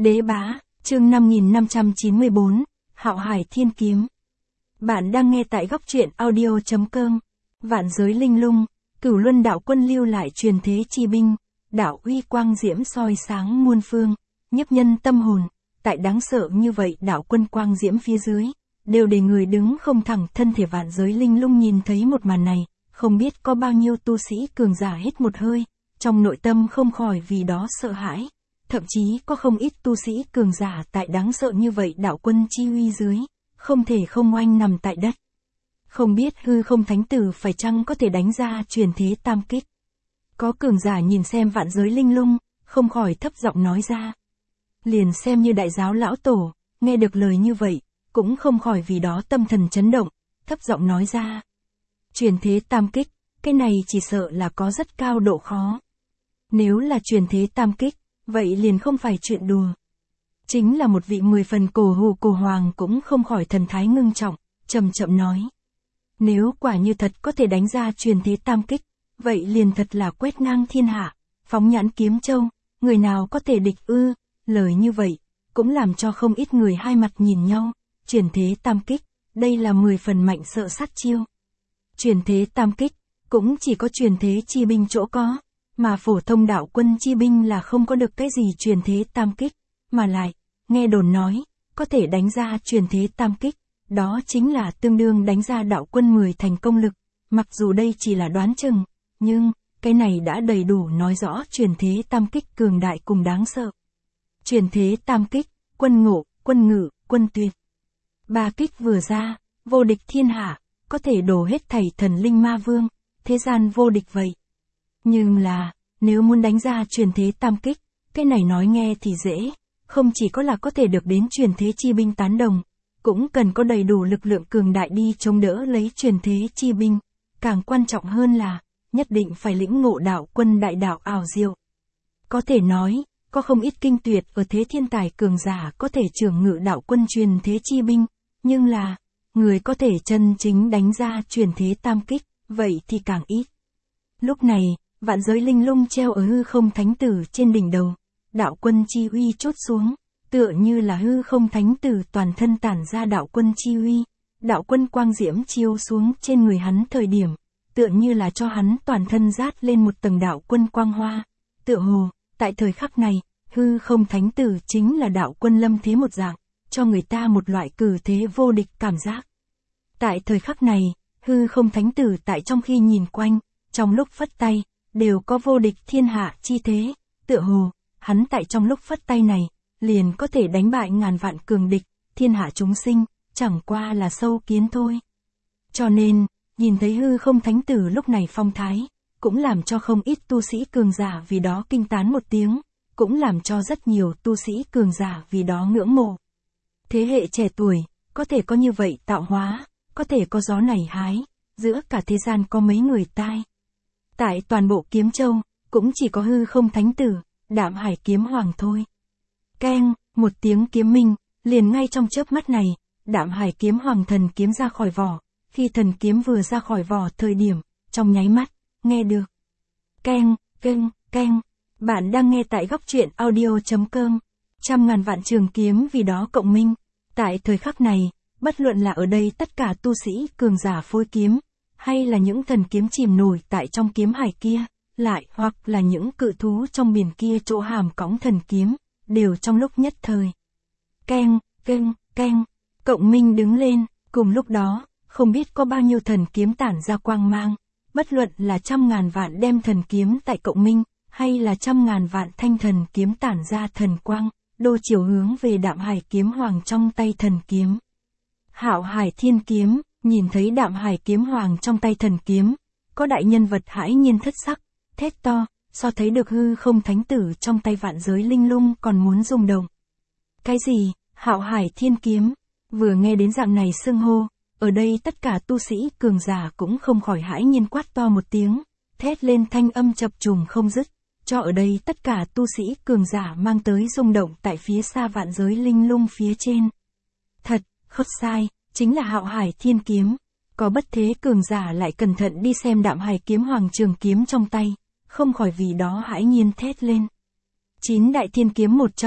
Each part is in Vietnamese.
Đế bá, chương 5594, Hạo Hải Thiên Kiếm. Bạn đang nghe tại góc truyện audio.com. Vạn giới linh lung, Cửu Luân đạo quân lưu lại truyền thế chi binh, đạo uy quang diễm soi sáng muôn phương, nhiếp nhân tâm hồn. Tại đáng sợ như vậy đạo quân quang diễm phía dưới, đều để người đứng không thẳng. Thân thể vạn giới linh lung nhìn thấy một màn này, không biết có bao nhiêu tu sĩ cường giả hít một hơi, trong nội tâm không khỏi vì đó sợ hãi. Thậm chí có không ít tu sĩ cường giả tại đáng sợ như vậy đạo quân chi uy dưới, không thể không oanh nằm tại đất. Không biết hư không thánh tử phải chăng có thể đánh ra truyền thế tam kích. Có cường giả nhìn xem vạn giới linh lung, không khỏi thấp giọng nói ra. Liền xem như đại giáo lão tổ, nghe được lời như vậy, cũng không khỏi vì đó tâm thần chấn động, thấp giọng nói ra. Truyền thế tam kích, cái này chỉ sợ là có rất cao độ khó. Nếu là truyền thế tam kích, vậy liền không phải chuyện đùa. Chính là một vị 10 phần cổ hù cổ hoàng cũng không khỏi thần thái ngưng trọng, chậm chậm nói. Nếu quả như thật có thể đánh ra truyền thế tam kích, vậy liền thật là quét ngang thiên hạ, phóng nhãn kiếm châu, người nào có thể địch ư. Lời như vậy, cũng làm cho không ít người hai mặt nhìn nhau. Truyền thế tam kích, đây là 10 phần mạnh sợ sát chiêu. Truyền thế tam kích, cũng chỉ có truyền thế chi binh chỗ có, mà phổ thông đạo quân chi binh là không có được cái gì truyền thế tam kích, mà lại, nghe đồn nói, có thể đánh ra truyền thế tam kích, đó chính là tương đương đánh ra đạo quân 10 thành công lực, mặc dù đây chỉ là đoán chừng, nhưng, cái này đã đầy đủ nói rõ truyền thế tam kích cường đại cùng đáng sợ. Truyền thế tam kích, quân ngộ, quân ngự, quân tuyệt. Ba kích vừa ra, vô địch thiên hạ, có thể đổ hết thảy thần linh ma vương, thế gian vô địch vậy. Nhưng là, nếu muốn đánh ra truyền thế tam kích, cái này nói nghe thì dễ, không chỉ có là có thể được đến truyền thế chi binh tán đồng, cũng cần có đầy đủ lực lượng cường đại đi chống đỡ lấy truyền thế chi binh, càng quan trọng hơn là, nhất định phải lĩnh ngộ đạo quân đại đạo ảo diệu. Có thể nói, có không ít kinh tuyệt ở thế thiên tài cường giả có thể trưởng ngự đạo quân truyền thế chi binh, nhưng là, người có thể chân chính đánh ra truyền thế tam kích, vậy thì càng ít. Lúc này, vạn giới linh lung treo ở hư không thánh tử trên đỉnh đầu, đạo quân chi uy chốt xuống, tựa như là hư không thánh tử toàn thân tản ra đạo quân chi uy, đạo quân quang diễm chiếu xuống trên người hắn thời điểm, tựa như là cho hắn toàn thân rát lên một tầng đạo quân quang hoa, tựa hồ, tại thời khắc này, hư không thánh tử chính là đạo quân lâm thế một dạng, cho người ta một loại cử thế vô địch cảm giác. Tại thời khắc này, hư không thánh tử tại trong khi nhìn quanh, trong lúc phất tay, đều có vô địch thiên hạ chi thế, tựa hồ, hắn tại trong lúc phất tay này, liền có thể đánh bại ngàn vạn cường địch, thiên hạ chúng sinh, chẳng qua là sâu kiến thôi. Cho nên, nhìn thấy hư không thánh tử lúc này phong thái, cũng làm cho không ít tu sĩ cường giả vì đó kinh tán một tiếng, cũng làm cho rất nhiều tu sĩ cường giả vì đó ngưỡng mộ. Thế hệ trẻ tuổi, có thể có như vậy tạo hóa, có thể có gió này hái, giữa cả thế gian có mấy người tai. Tại toàn bộ kiếm châu, cũng chỉ có hư không thánh tử, Đạm Hải kiếm hoàng thôi. Keng, một tiếng kiếm minh, liền ngay trong chớp mắt này, Đạm Hải kiếm hoàng thần kiếm ra khỏi vỏ, khi thần kiếm vừa ra khỏi vỏ thời điểm, trong nháy mắt, nghe được. Keng, keng, keng, bạn đang nghe tại góc truyện audio.com, trăm ngàn vạn trường kiếm vì đó cộng minh. Tại thời khắc này, bất luận là ở đây tất cả tu sĩ cường giả phối kiếm, hay là những thần kiếm chìm nổi tại trong kiếm hải kia, lại hoặc là những cự thú trong biển kia chỗ hàm cõng thần kiếm, đều trong lúc nhất thời. Keng, keng, keng, cộng minh đứng lên, cùng lúc đó, không biết có bao nhiêu thần kiếm tản ra quang mang, bất luận là trăm ngàn vạn đem thần kiếm tại cộng minh, hay là trăm ngàn vạn thanh thần kiếm tản ra thần quang, đô chiều hướng về Đạm Hải kiếm hoàng trong tay thần kiếm. Hạo Hải Thiên Kiếm, nhìn thấy Đạm Hải kiếm hoàng trong tay thần kiếm, có đại nhân vật hãi nhiên thất sắc, thét to, so thấy được hư không thánh tử trong tay vạn giới linh lung còn muốn rung động. Cái gì, Hạo Hải Thiên Kiếm, vừa nghe đến dạng này xưng hô, ở đây tất cả tu sĩ cường giả cũng không khỏi hãi nhiên quát to một tiếng, thét lên thanh âm chập trùng không dứt, cho ở đây tất cả tu sĩ cường giả mang tới rung động tại phía xa vạn giới linh lung phía trên. Thật, không sai, chính là Hạo Hải Thiên Kiếm. Có bất thế cường giả lại cẩn thận đi xem Đạm Hải kiếm hoàng trường kiếm trong tay, không khỏi vì đó hãi nhiên thét lên. 9 đại thiên kiếm một trong,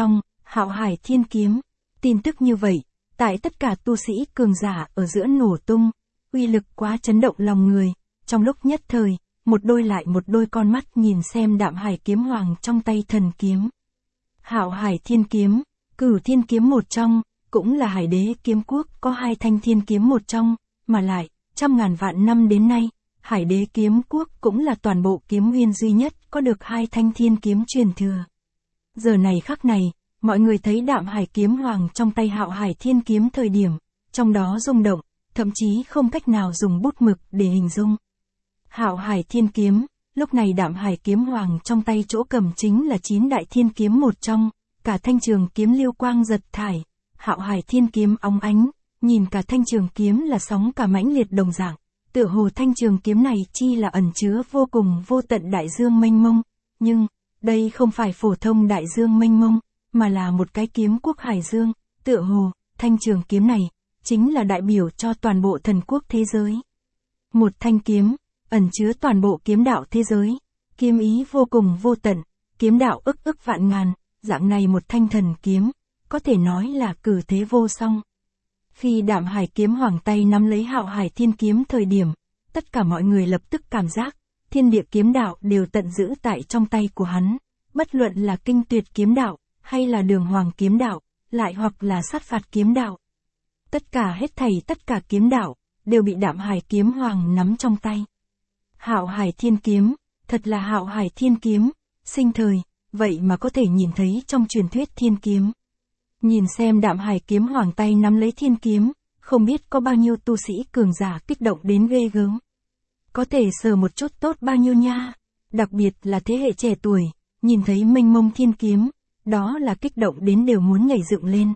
Hạo Hải Thiên Kiếm. Tin tức như vậy, tại tất cả tu sĩ cường giả ở giữa nổ tung, uy lực quá chấn động lòng người, trong lúc nhất thời, một đôi con mắt nhìn xem Đạm Hải Kiếm Hoàng trong tay thần kiếm. Hạo Hải Thiên Kiếm, Cửu Thiên Kiếm một trong, cũng là Hải Đế Kiếm Quốc có 2 thanh thiên kiếm một trong, mà lại, trăm ngàn vạn năm đến nay, Hải Đế Kiếm Quốc cũng là toàn bộ kiếm nguyên duy nhất có được 2 thanh thiên kiếm truyền thừa. Giờ này khắc này, mọi người thấy Đạm Hải Kiếm Hoàng trong tay Hạo Hải Thiên Kiếm thời điểm, trong đó rung động, thậm chí không cách nào dùng bút mực để hình dung. Hạo Hải Thiên Kiếm, lúc này Đạm Hải Kiếm Hoàng trong tay chỗ cầm chính là 9 đại thiên kiếm một trong, cả thanh trường kiếm lưu quang giật thải, Hạo Hải Thiên Kiếm óng ánh, nhìn cả thanh trường kiếm là sóng cả mãnh liệt đồng dạng, tựa hồ thanh trường kiếm này chi là ẩn chứa vô cùng vô tận đại dương mênh mông, nhưng, đây không phải phổ thông đại dương mênh mông, mà là một cái kiếm quốc hải dương, tựa hồ, thanh trường kiếm này, chính là đại biểu cho toàn bộ thần quốc thế giới. Một thanh kiếm, ẩn chứa toàn bộ kiếm đạo thế giới, kiếm ý vô cùng vô tận, kiếm đạo ức vạn ngàn, dạng này một thanh thần kiếm, có thể nói là cử thế vô song. Khi Đạm Hải Kiếm Hoàng tay nắm lấy Hạo Hải Thiên Kiếm thời điểm, tất cả mọi người lập tức cảm giác, thiên địa kiếm đạo đều tận giữ tại trong tay của hắn, bất luận là kinh tuyệt kiếm đạo, hay là đường hoàng kiếm đạo, lại hoặc là sát phạt kiếm đạo. Tất cả tất cả kiếm đạo, đều bị Đạm Hải Kiếm Hoàng nắm trong tay. Hạo Hải Thiên Kiếm, thật là Hạo Hải Thiên Kiếm, sinh thời, vậy mà có thể nhìn thấy trong truyền thuyết thiên kiếm. Nhìn xem Đạm Hải Kiếm Hoàng tay nắm lấy thiên kiếm, không biết có bao nhiêu tu sĩ cường giả kích động đến ghê gớm. Có thể sờ một chút tốt bao nhiêu nha, đặc biệt là thế hệ trẻ tuổi, nhìn thấy mênh mông thiên kiếm, đó là kích động đến đều muốn nhảy dựng lên.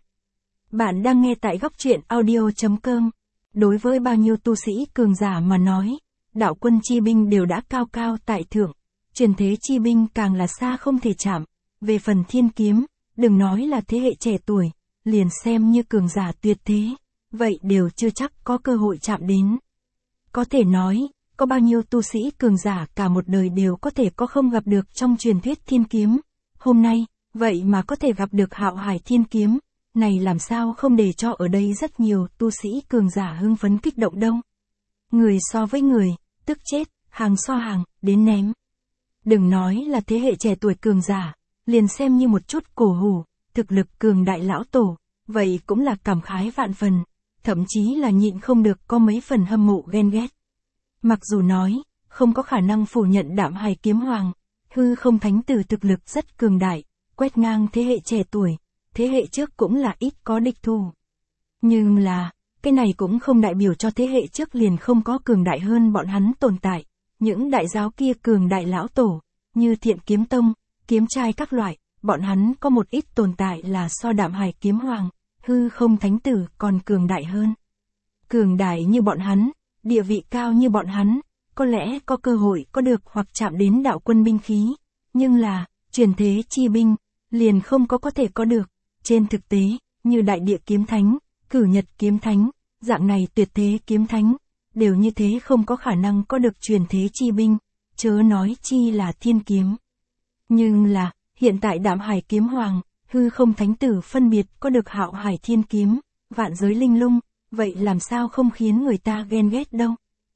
Bạn đang nghe tại góc truyện audio.com. Đối với bao nhiêu tu sĩ cường giả mà nói, đạo quân chi binh đều đã cao cao tại thượng, truyền thế chi binh càng là xa không thể chạm. Về phần thiên kiếm, đừng nói là thế hệ trẻ tuổi, liền xem như cường giả tuyệt thế, vậy đều chưa chắc có cơ hội chạm đến. Có thể nói, có bao nhiêu tu sĩ cường giả cả một đời đều có thể có không gặp được trong truyền thuyết thiên kiếm. Hôm nay, vậy mà có thể gặp được Hạo Hải Thiên Kiếm, này làm sao không để cho ở đây rất nhiều tu sĩ cường giả hưng phấn kích động đâu. Người so với người, tức chết, hàng so hàng, đến ném. Đừng nói là thế hệ trẻ tuổi cường giả, liền xem như một chút cổ hủ, thực lực cường đại lão tổ, vậy cũng là cảm khái vạn phần, thậm chí là nhịn không được có mấy phần hâm mộ ghen ghét. Mặc dù nói, không có khả năng phủ nhận Đạm Hải Kiếm Hoàng, hư không thánh tử thực lực rất cường đại, quét ngang thế hệ trẻ tuổi, thế hệ trước cũng là ít có địch thủ. Nhưng là, cái này cũng không đại biểu cho thế hệ trước liền không có cường đại hơn bọn hắn tồn tại. Những đại giáo kia cường đại lão tổ, như Thiện Kiếm Tông, Kiếm Trai các loại, bọn hắn có một ít tồn tại là so Đạm Hải Kiếm Hoàng, hư không thánh tử còn cường đại hơn. Cường đại như bọn hắn, địa vị cao như bọn hắn, có lẽ có cơ hội có được hoặc chạm đến đạo quân binh khí, nhưng là, truyền thế chi binh, liền không có thể có được. Trên thực tế, như Đại Địa Kiếm Thánh, Cử Nhật Kiếm Thánh, dạng này tuyệt thế kiếm thánh, đều như thế không có khả năng có được truyền thế chi binh, chớ nói chi là thiên kiếm. Nhưng là, hiện tại Đạm Hải Kiếm Hoàng, hư không thánh tử phân biệt có được Hạo Hải Thiên Kiếm, vạn giới linh lung, vậy làm sao không khiến người ta ghen ghét đâu.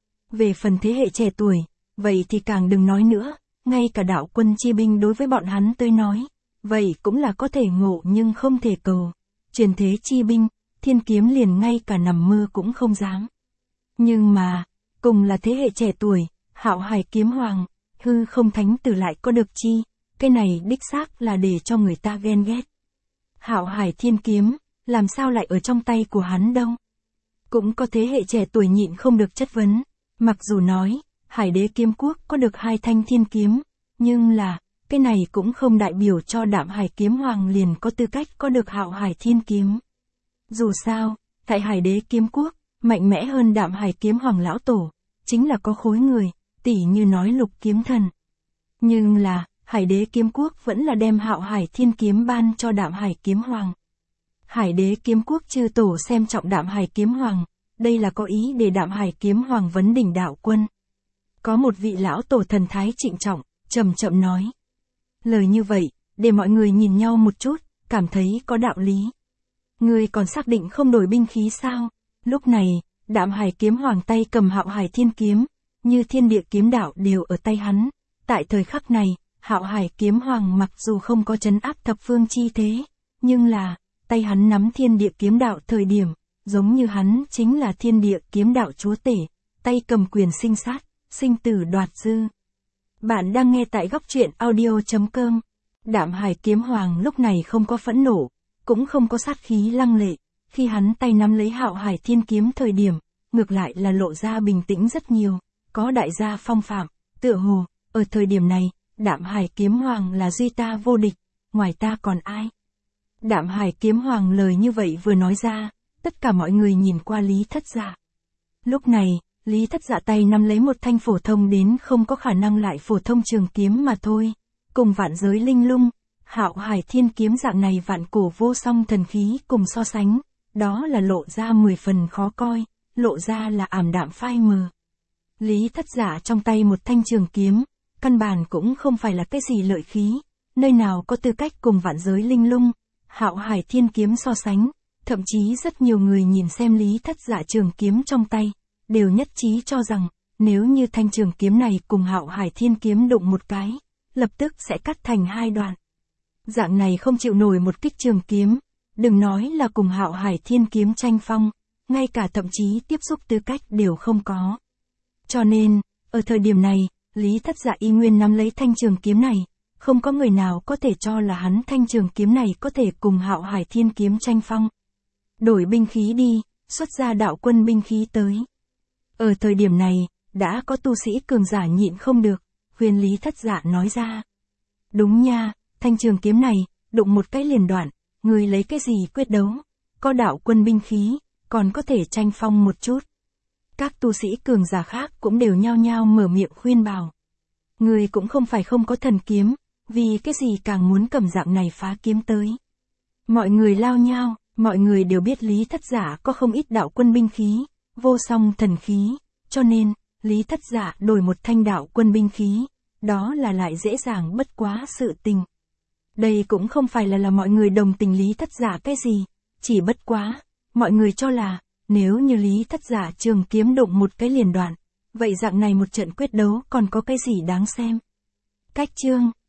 Về phần thế hệ trẻ tuổi, vậy thì càng đừng nói nữa, ngay cả đạo quân chi binh đối với bọn hắn tới nói, vậy cũng là có thể ngộ nhưng không thể cầu. Truyền thế chi binh, thiên kiếm liền ngay cả nằm mơ cũng không dám. Nhưng mà, cùng là thế hệ trẻ tuổi, Hạo Hải Kiếm Hoàng, hư không thánh tử lại có được chi, cái này đích xác là để cho người ta ghen ghét. Hạo Hải Thiên Kiếm, làm sao lại ở trong tay của hắn đâu? Cũng có thế hệ trẻ tuổi nhịn không được chất vấn, mặc dù nói, Hải Đế Kiếm Quốc có được 2 thanh thiên kiếm, nhưng là, cái này cũng không đại biểu cho Đạm Hải Kiếm Hoàng liền có tư cách có được Hạo Hải Thiên Kiếm. Dù sao, tại Hải Đế Kiếm Quốc, mạnh mẽ hơn Đạm Hải Kiếm Hoàng lão tổ, chính là có khối người, tỉ như nói Lục Kiếm Thần. Nhưng là, Hải Đế Kiếm Quốc vẫn là đem Hạo Hải Thiên Kiếm ban cho Đạm Hải Kiếm Hoàng. Hải Đế Kiếm Quốc chư tổ xem trọng Đạm Hải Kiếm Hoàng, đây là có ý để Đạm Hải Kiếm Hoàng vấn đỉnh đạo quân. Có một vị lão tổ thần thái trịnh trọng, chậm chậm nói. Lời như vậy, để mọi người nhìn nhau một chút, cảm thấy có đạo lý. Ngươi còn xác định không đổi binh khí sao? Lúc này, Đạm Hải kiếm hoàng tay cầm Hạo Hải Thiên kiếm, như thiên địa kiếm đạo đều ở tay hắn. Tại thời khắc này, Hạo Hải kiếm hoàng mặc dù không có trấn áp thập phương chi thế, nhưng là, tay hắn nắm thiên địa kiếm đạo thời điểm, giống như hắn chính là thiên địa kiếm đạo chúa tể, tay cầm quyền sinh sát, sinh tử đoạt dư. Bạn đang nghe tại góc truyện audio.com. Đạm Hải kiếm hoàng lúc này không có phẫn nộ, cũng không có sát khí lăng lệ, khi hắn tay nắm lấy Hạo Hải Thiên kiếm thời điểm, ngược lại là lộ ra bình tĩnh rất nhiều, có đại gia phong phạm, tựa hồ, ở thời điểm này, Đạm Hải kiếm hoàng là duy ta vô địch, ngoài ta còn ai? Đạm Hải kiếm hoàng lời như vậy vừa nói ra, tất cả mọi người nhìn qua Lý Thất Dạ. Lúc này, Lý Thất Dạ tay nắm lấy một thanh phổ thông đến không có khả năng lại phổ thông trường kiếm mà thôi, cùng vạn giới linh lung, Hạo Hải Thiên kiếm dạng này vạn cổ vô song thần khí cùng so sánh, đó là lộ ra 10 phần khó coi, lộ ra là ảm đạm phai mờ. Lý Thất Dạ trong tay một thanh trường kiếm, căn bản cũng không phải là cái gì lợi khí, nơi nào có tư cách cùng vạn giới linh lung, Hạo Hải Thiên kiếm so sánh, thậm chí rất nhiều người nhìn xem Lý Thất Dạ trường kiếm trong tay, đều nhất trí cho rằng, nếu như thanh trường kiếm này cùng Hạo Hải Thiên kiếm đụng một cái, lập tức sẽ cắt thành hai đoạn. Dạng này không chịu nổi một kích trường kiếm, đừng nói là cùng Hạo Hải Thiên kiếm tranh phong, ngay cả thậm chí tiếp xúc tư cách đều không có. Cho nên, ở thời điểm này, Lý Thất Dạ y nguyên nắm lấy thanh trường kiếm này, không có người nào có thể cho là hắn thanh trường kiếm này có thể cùng Hạo Hải Thiên kiếm tranh phong. Đổi binh khí đi, xuất ra đạo quân binh khí tới. Ở thời điểm này, đã có tu sĩ cường giả nhịn không được, khuyên Lý Thất Dạ nói ra. Đúng nha, thanh trường kiếm này, đụng một cái liền đoạn, người lấy cái gì quyết đấu, có đạo quân binh khí, còn có thể tranh phong một chút. Các tu sĩ cường giả khác cũng đều nhao nhao mở miệng khuyên bảo. Người cũng không phải không có thần kiếm, vì cái gì càng muốn cầm dạng này phá kiếm tới. Mọi người lao nhao, mọi người đều biết Lý Thất Dạ có không ít đạo quân binh khí, vô song thần khí, cho nên, Lý Thất Dạ đổi một thanh đạo quân binh khí, đó là lại dễ dàng bất quá sự tình. Đây cũng không phải là mọi người đồng tình Lý Thất Dạ cái gì, chỉ bất quá, mọi người cho là, nếu như Lý Thất Dạ trường kiếm đụng một cái liền đoạn, vậy dạng này một trận quyết đấu còn có cái gì đáng xem. Cách chương